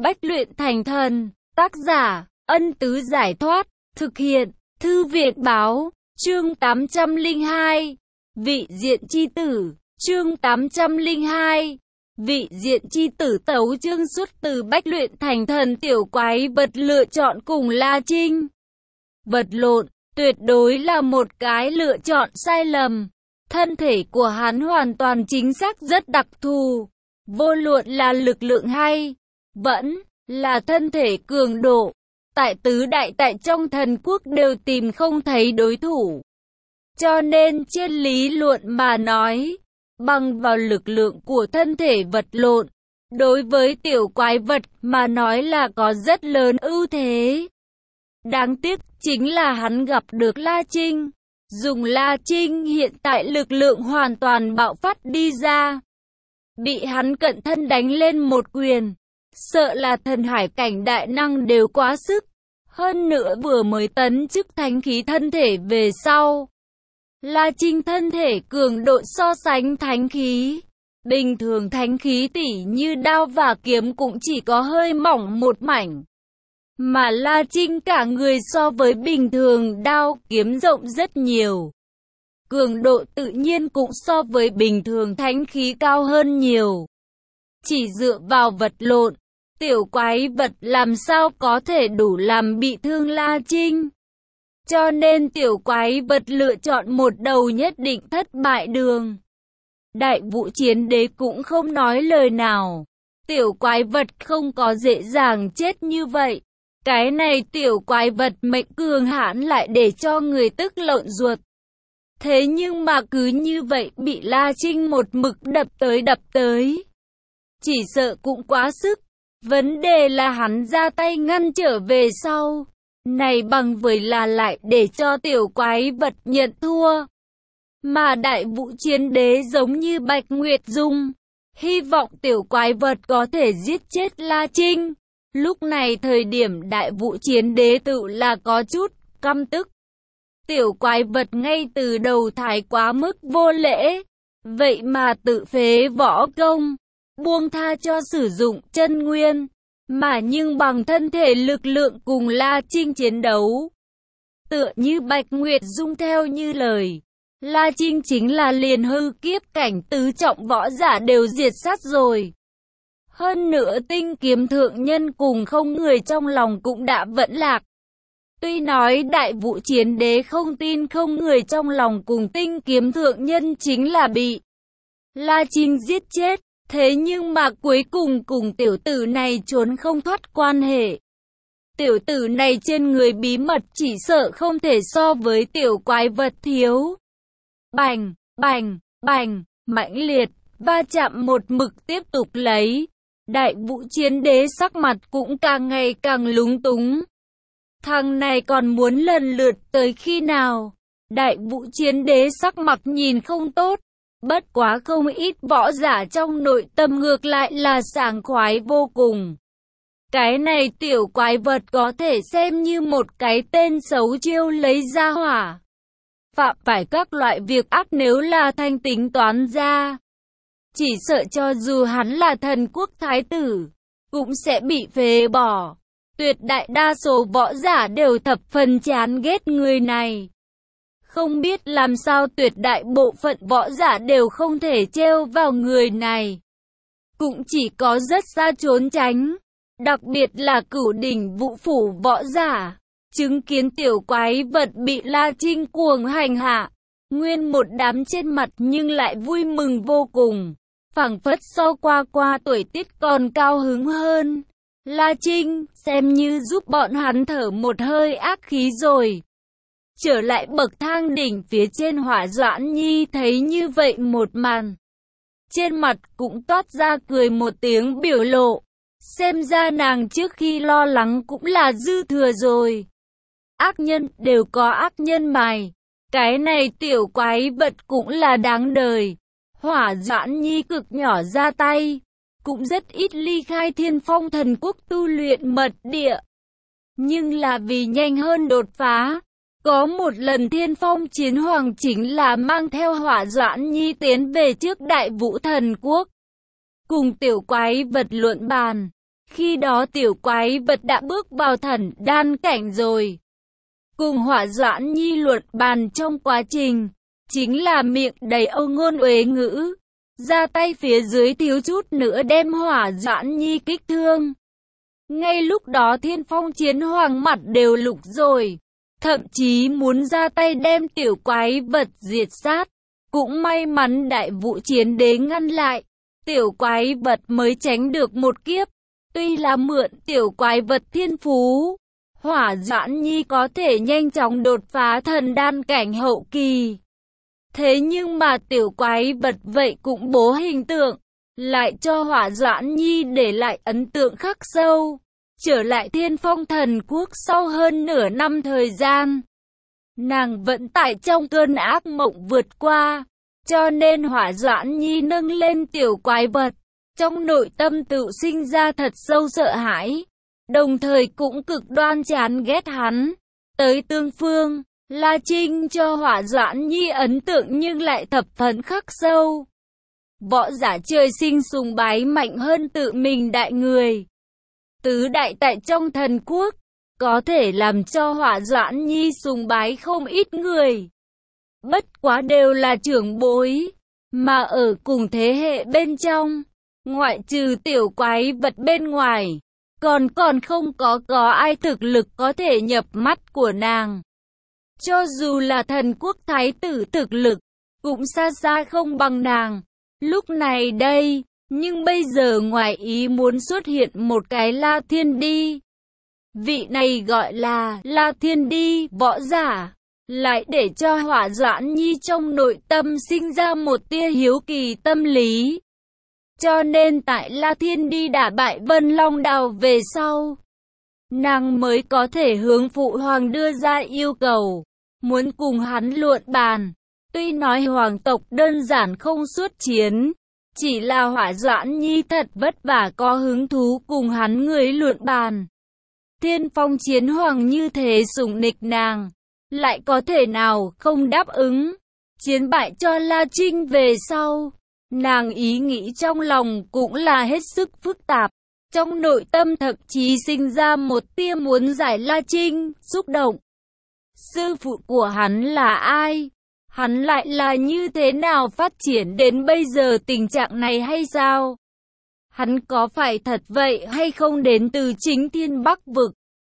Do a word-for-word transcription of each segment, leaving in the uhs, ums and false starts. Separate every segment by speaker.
Speaker 1: Bách luyện thành thần. Tác giả, Ân Tứ Giải Thoát. Thực hiện, Thư viện Báo. Chương tám trăm lẻ hai. Vị diện chi tử. Chương tám trăm lẻ hai. Vị diện chi tử. Tấu chương xuất từ Bách luyện thành thần. Tiểu quái vật lựa chọn cùng La Trinh vật lộn, tuyệt đối là một cái lựa chọn sai lầm. Thân thể của hắn hoàn toàn chính xác rất đặc thù, vô luận là lực lượng hay vẫn là thân thể cường độ, tại tứ đại tại trong thần quốc đều tìm không thấy đối thủ. Cho nên trên lý luận mà nói, bằng vào lực lượng của thân thể vật lộn, đối với tiểu quái vật mà nói là có rất lớn ưu thế. Đáng tiếc chính là hắn gặp được La Trinh. Dùng La Trinh hiện tại lực lượng hoàn toàn bạo phát đi ra. Bị hắn cận thân đánh lên một quyền. Sợ là thần hải cảnh đại năng đều quá sức. Hơn nữa vừa mới tấn chức thánh khí thân thể về sau. La Trinh thân thể cường độ so sánh thánh khí. Bình thường thánh khí tỉ như đao và kiếm cũng chỉ có hơi mỏng một mảnh. Mà La Trinh cả người so với bình thường đao kiếm rộng rất nhiều. Cường độ tự nhiên cũng so với bình thường thánh khí cao hơn nhiều. Chỉ dựa vào vật lộn, tiểu quái vật làm sao có thể đủ làm bị thương La Trinh. Cho nên tiểu quái vật lựa chọn một đầu nhất định thất bại đường. Đại Vũ Chiến Đế cũng không nói lời nào. Tiểu quái vật không có dễ dàng chết như vậy. Cái này tiểu quái vật mệnh cường hãn lại để cho người tức lộn ruột. Thế nhưng mà cứ như vậy bị La Trinh một mực đập tới đập tới. Chỉ sợ cũng quá sức. Vấn đề là hắn ra tay ngăn trở về sau. Này bằng với là lại để cho tiểu quái vật nhận thua. Mà Đại Vũ Chiến Đế giống như Bạch Nguyệt Dung. Hy vọng tiểu quái vật có thể giết chết La Trinh. Lúc này thời điểm Đại Vũ Chiến Đế tự là có chút căm tức. Tiểu quái vật ngay từ đầu thái quá mức vô lễ. Vậy mà tự phế võ công, buông tha cho sử dụng chân nguyên. Mà nhưng bằng thân thể lực lượng cùng La Trinh chiến đấu. Tựa như Bạch Nguyệt Dung theo như lời. La Trinh chính là liền hư kiếp cảnh tứ trọng võ giả đều diệt sát rồi. Hơn nữa tinh kiếm thượng nhân cùng không người trong lòng cũng đã vẫn lạc. Tuy nói Đại Vũ Chiến Đế không tin không người trong lòng cùng tinh kiếm thượng nhân chính là bị La Trinh giết chết. Thế nhưng mà cuối cùng cùng tiểu tử này trốn không thoát quan hệ. Tiểu tử này trên người bí mật chỉ sợ không thể so với tiểu quái vật thiếu. Bành, bành, bành, mãnh liệt, va chạm một mực tiếp tục lấy. Đại Vũ Chiến Đế sắc mặt cũng càng ngày càng lúng túng. Thằng này còn muốn lần lượt tới khi nào? Đại Vũ Chiến Đế sắc mặt nhìn không tốt. Bất quá không ít võ giả trong nội tâm ngược lại là sảng khoái vô cùng. Cái này tiểu quái vật có thể xem như một cái tên xấu chiêu lấy ra hỏa. Phạm phải các loại việc ác nếu là thanh tính toán ra. Chỉ sợ cho dù hắn là thần quốc thái tử, cũng sẽ bị phế bỏ. Tuyệt đại đa số võ giả đều thập phần chán ghét người này. Không biết làm sao tuyệt đại bộ phận võ giả đều không thể trêu vào người này. Cũng chỉ có rất xa trốn tránh. Đặc biệt là Cửu Đỉnh Vũ Phủ võ giả. Chứng kiến tiểu quái vật bị La Trinh cuồng hành hạ. Nguyên một đám trên mặt nhưng lại vui mừng vô cùng. Phảng phất so qua qua tuổi tiết còn cao hứng hơn. La Trinh xem như giúp bọn hắn thở một hơi ác khí rồi. Trở lại bậc thang đỉnh phía trên Hỏa Doãn Nhi thấy như vậy một màn. Trên mặt cũng toát ra cười một tiếng biểu lộ. Xem ra nàng trước khi lo lắng cũng là dư thừa rồi. Ác nhân đều có ác nhân mài. Cái này tiểu quái vật cũng là đáng đời. Hỏa Doãn Nhi cực nhỏ ra tay. Cũng rất ít ly khai Thiên Phong thần quốc tu luyện mật địa. Nhưng là vì nhanh hơn đột phá. Có một lần Thiên Phong chiến hoàng chính là mang theo Hỏa Doãn Nhi tiến về trước Đại Vũ thần quốc. Cùng tiểu quái vật luận bàn. Khi đó tiểu quái vật đã bước vào thần đan cảnh rồi. Cùng Hỏa Doãn Nhi luận bàn trong quá trình, chính là miệng đầy âu ngôn uế ngữ, ra tay phía dưới thiếu chút nữa đem Hỏa Doãn Nhi kích thương. Ngay lúc đó Thiên Phong Chiến Hoàng mặt đều lục rồi, thậm chí muốn ra tay đem tiểu quái vật diệt sát. Cũng may mắn Đại Vũ Chiến Đế ngăn lại, tiểu quái vật mới tránh được một kiếp. Tuy là mượn tiểu quái vật thiên phú, Hỏa Doãn Nhi có thể nhanh chóng đột phá thần đan cảnh hậu kỳ. Thế nhưng mà tiểu quái vật vậy cũng bố hình tượng, lại cho Hỏa Doãn Nhi để lại ấn tượng khắc sâu. Trở lại Thiên Phong Thần Quốc sau hơn nửa năm thời gian, nàng vẫn tại trong cơn ác mộng vượt qua, cho nên Hỏa Doãn Nhi nâng lên tiểu quái vật, trong nội tâm tự sinh ra thật sâu sợ hãi, đồng thời cũng cực đoan chán ghét hắn. Tới tương phương, La Trinh cho Hỏa Doãn Nhi ấn tượng nhưng lại thập phần khắc sâu. Võ giả trời sinh sùng bái mạnh hơn tự mình đại người. Tứ đại tại trong thần quốc, có thể làm cho Hỏa Doãn Nhi sùng bái không ít người. Bất quá đều là trưởng bối, mà ở cùng thế hệ bên trong, ngoại trừ tiểu quái vật bên ngoài, còn còn không có có ai thực lực có thể nhập mắt của nàng. Cho dù là thần quốc thái tử thực lực, cũng xa xa không bằng nàng. Lúc này đây, nhưng bây giờ ngoài ý muốn xuất hiện một cái La Thiên Đi. Vị này gọi là La Thiên Đi, võ giả, lại để cho Hỏa Doãn Nhi trong nội tâm sinh ra một tia hiếu kỳ tâm lý. Cho nên tại La Thiên Đi đả bại Vân Long Đào về sau, nàng mới có thể hướng phụ hoàng đưa ra yêu cầu, muốn cùng hắn luận bàn. Tuy nói hoàng tộc đơn giản không xuất chiến, chỉ là Hỏa Doãn Nhi thật vất vả có hứng thú cùng hắn người luận bàn. Thiên Phong Chiến Hoàng như thế sủng nịch nàng, lại có thể nào không đáp ứng. Chiến bại cho La Trinh về sau, nàng ý nghĩ trong lòng cũng là hết sức phức tạp. Trong nội tâm thậm chí sinh ra một tia muốn giải La Trinh, xúc động. Sư phụ của hắn là ai? Hắn lại là như thế nào phát triển đến bây giờ tình trạng này hay sao? Hắn có phải thật vậy hay không đến từ chính Thiên Bắc Vực?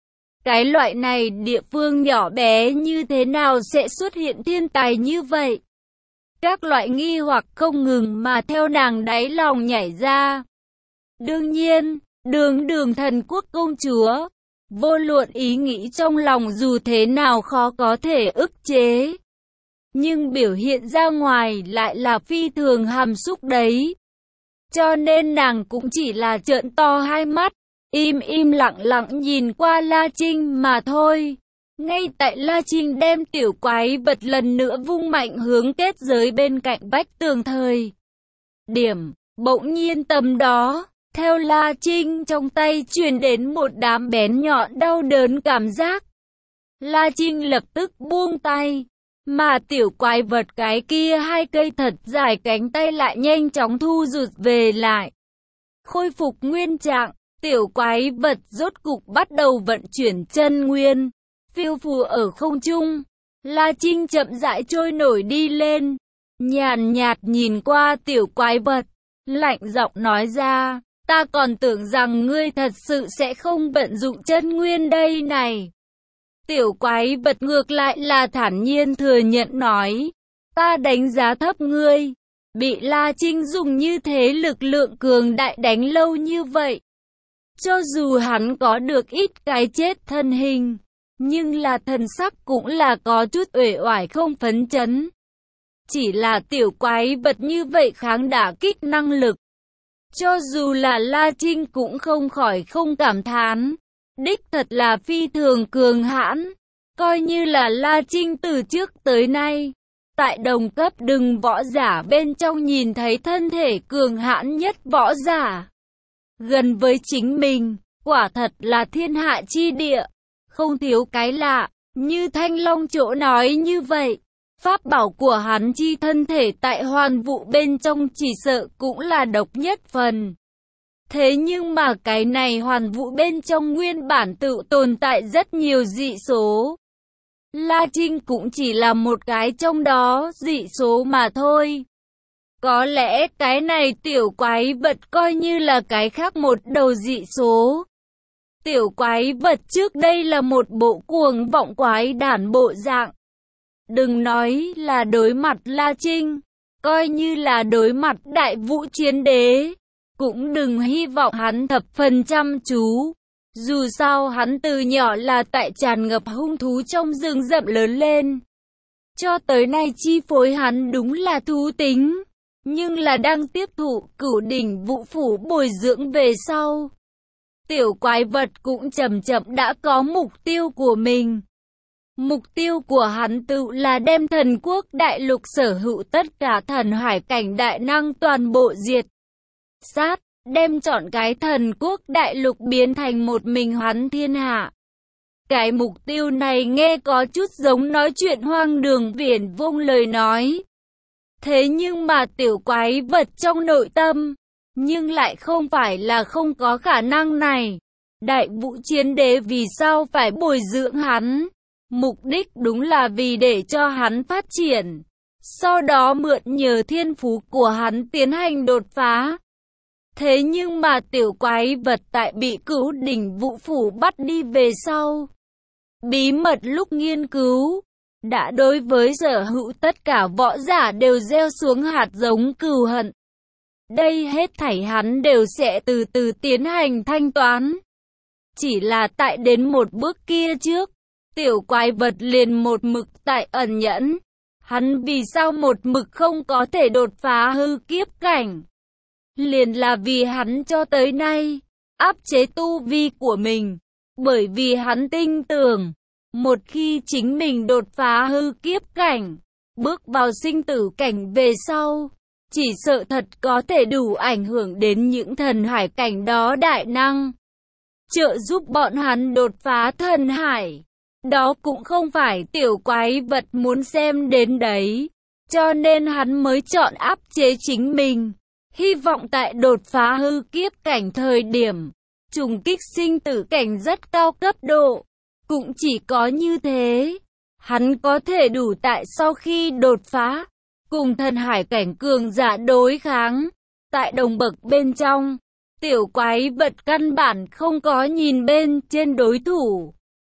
Speaker 1: Cái loại này địa phương nhỏ bé như thế nào sẽ xuất hiện thiên tài như vậy? Các loại nghi hoặc không ngừng mà theo nàng đáy lòng nhảy ra. Đương nhiên, đường đường thần quốc công chúa, vô luận ý nghĩ trong lòng dù thế nào khó có thể ức chế, nhưng biểu hiện ra ngoài lại là phi thường hàm xúc đấy. Cho nên nàng cũng chỉ là trợn to hai mắt, im im lặng lặng nhìn qua La Trinh mà thôi. Ngay tại La Trinh đem tiểu quái vật lần nữa vung mạnh hướng kết giới bên cạnh vách tường thời điểm, bỗng nhiên tầm đó, theo La Trinh trong tay truyền đến một đám bén nhọn đau đớn cảm giác. La Trinh lập tức buông tay, mà tiểu quái vật cái kia hai cây thật dài cánh tay lại nhanh chóng thu rụt về lại. Khôi phục nguyên trạng, tiểu quái vật rốt cục bắt đầu vận chuyển chân nguyên, phiêu phù ở không trung. La Trinh chậm rãi trôi nổi đi lên, nhàn nhạt nhìn qua tiểu quái vật, lạnh giọng nói ra, ta còn tưởng rằng ngươi thật sự sẽ không vận dụng chân nguyên đây này. Tiểu quái vật ngược lại là thản nhiên thừa nhận nói, ta đánh giá thấp ngươi, bị La Trinh dùng như thế lực lượng cường đại đánh lâu như vậy. Cho dù hắn có được ít cái chết thân hình, nhưng là thần sắc cũng là có chút uể oải không phấn chấn. Chỉ là tiểu quái vật như vậy kháng đả kích năng lực. Cho dù là La Trinh cũng không khỏi không cảm thán. Đích thật là phi thường cường hãn. Coi như là La Trinh từ trước tới nay, tại đồng cấp đừng võ giả bên trong nhìn thấy thân thể cường hãn nhất võ giả. Gần với chính mình, quả thật là thiên hạ chi địa. Không thiếu cái lạ, như Thanh Long chỗ nói như vậy. Pháp bảo của hắn chi thân thể tại hoàn vụ bên trong chỉ sợ cũng là độc nhất phần. Thế nhưng mà cái này hoàn vũ bên trong nguyên bản tự tồn tại rất nhiều dị số. La Trinh cũng chỉ là một cái trong đó dị số mà thôi. Có lẽ cái này tiểu quái vật coi như là cái khác một đầu dị số. Tiểu quái vật trước đây là một bộ cuồng vọng quái đản bộ dạng. Đừng nói là đối mặt La Trinh, coi như là đối mặt đại vũ chiến đế, cũng đừng hy vọng hắn thập phần chăm chú. Dù sao hắn từ nhỏ là tại tràn ngập hung thú trong rừng rậm lớn lên. Cho tới nay chi phối hắn đúng là thú tính, nhưng là đang tiếp thụ cửu đỉnh vũ phủ bồi dưỡng về sau. Tiểu quái vật cũng chậm chậm đã có mục tiêu của mình. Mục tiêu của hắn tự là đem thần quốc đại lục sở hữu tất cả thần hải cảnh đại năng toàn bộ diệt sát, đem chọn cái thần quốc đại lục biến thành một mình hắn thiên hạ. Cái mục tiêu này nghe có chút giống nói chuyện hoang đường viển vông lời nói. Thế nhưng mà tiểu quái vật trong nội tâm, nhưng lại không phải là không có khả năng này. Đại vũ chiến đế vì sao phải bồi dưỡng hắn? Mục đích đúng là vì để cho hắn phát triển. Sau đó mượn nhờ thiên phú của hắn tiến hành đột phá. Thế nhưng mà tiểu quái vật tại bị cửu đỉnh vũ phủ bắt đi về sau, bí mật lúc nghiên cứu, đã đối với sở hữu tất cả võ giả đều gieo xuống hạt giống cừu hận. Đây hết thảy hắn đều sẽ từ từ tiến hành thanh toán. Chỉ là tại đến một bước kia trước, tiểu quái vật liền một mực tại ẩn nhẫn. Hắn vì sao một mực không có thể đột phá hư kiếp cảnh? Liền là vì hắn cho tới nay áp chế tu vi của mình. Bởi vì hắn tin tưởng, một khi chính mình đột phá hư kiếp cảnh, bước vào sinh tử cảnh về sau, chỉ sợ thật có thể đủ ảnh hưởng đến những thần hải cảnh đó đại năng, trợ giúp bọn hắn đột phá thần hải. Đó cũng không phải tiểu quái vật muốn xem đến đấy, cho nên hắn mới chọn áp chế chính mình, hy vọng tại đột phá hư kiếp cảnh thời điểm trùng kích sinh tử cảnh rất cao cấp độ. Cũng chỉ có như thế, hắn có thể đủ tại sau khi đột phá, cùng thần hải cảnh cường giả đối kháng. Tại đồng bậc bên trong, tiểu quái vật căn bản không có nhìn bên trên đối thủ.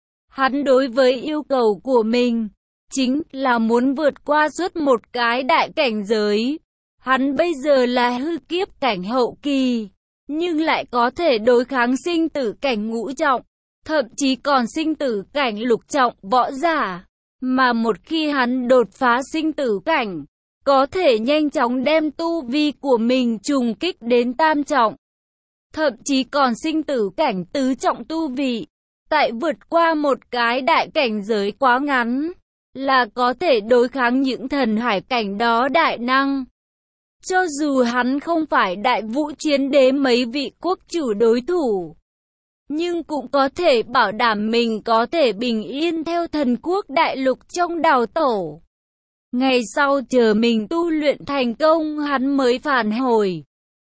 Speaker 1: Hắn đối với yêu cầu của mình, chính là muốn vượt qua suốt một cái đại cảnh giới. Hắn bây giờ là hư kiếp cảnh hậu kỳ, nhưng lại có thể đối kháng sinh tử cảnh ngũ trọng, thậm chí còn sinh tử cảnh lục trọng võ giả. Mà một khi hắn đột phá sinh tử cảnh, có thể nhanh chóng đem tu vi của mình trùng kích đến tam trọng, thậm chí còn sinh tử cảnh tứ trọng tu vị. Tại vượt qua một cái đại cảnh giới quá ngắn, là có thể đối kháng những thần hải cảnh đó đại năng. Cho dù hắn không phải đại vũ chiến đế mấy vị quốc chủ đối thủ, nhưng cũng có thể bảo đảm mình có thể bình yên theo thần quốc đại lục trong đào tổ. Ngày sau chờ mình tu luyện thành công hắn mới phản hồi,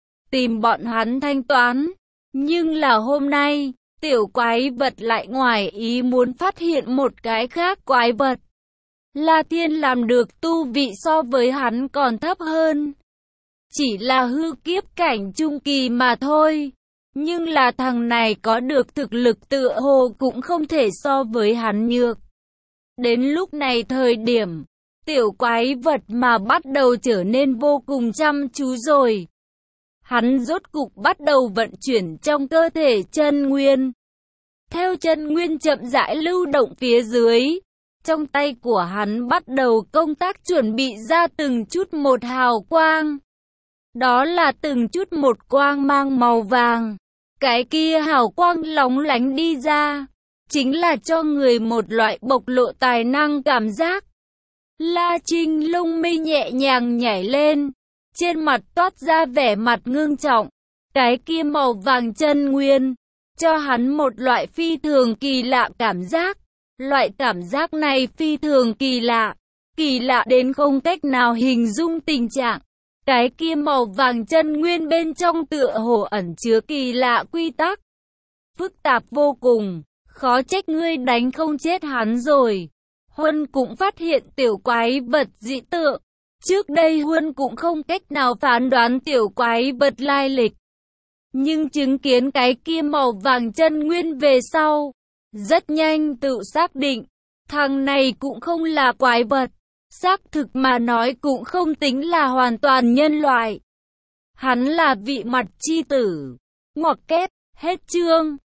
Speaker 1: tìm bọn hắn thanh toán. Nhưng là hôm nay, tiểu quái vật lại ngoài ý muốn phát hiện một cái khác quái vật. La Thiên làm được tu vị so với hắn còn thấp hơn. Chỉ là hư kiếp cảnh trung kỳ mà thôi. Nhưng là thằng này có được thực lực tựa hồ cũng không thể so với hắn nhược. Đến lúc này thời điểm, tiểu quái vật mà bắt đầu trở nên vô cùng chăm chú rồi. Hắn rốt cục bắt đầu vận chuyển trong cơ thể chân nguyên. Theo chân nguyên chậm rãi lưu động phía dưới, trong tay của hắn bắt đầu công tác chuẩn bị ra từng chút một hào quang. Đó là từng chút một quang mang màu vàng. Cái kia hào quang lóng lánh đi ra, chính là cho người một loại bộc lộ tài năng cảm giác. La Trinh lông mi nhẹ nhàng nhảy lên, trên mặt toát ra vẻ mặt ngưng trọng. Cái kia màu vàng chân nguyên, cho hắn một loại phi thường kỳ lạ cảm giác. Loại cảm giác này phi thường kỳ lạ, kỳ lạ đến không cách nào hình dung tình trạng. Cái kia màu vàng chân nguyên bên trong tựa hồ ẩn chứa kỳ lạ quy tắc. Phức tạp vô cùng, khó trách ngươi đánh không chết hắn rồi. Huân cũng phát hiện tiểu quái vật dị tượng. Trước đây Huân cũng không cách nào phán đoán tiểu quái vật lai lịch. Nhưng chứng kiến cái kia màu vàng chân nguyên về sau, rất nhanh tự xác định, thằng này cũng không là quái vật. Xác thực mà nói cũng không tính là hoàn toàn nhân loại. Hắn là vị mặt chi tử. Ngoặc kép, hết chương.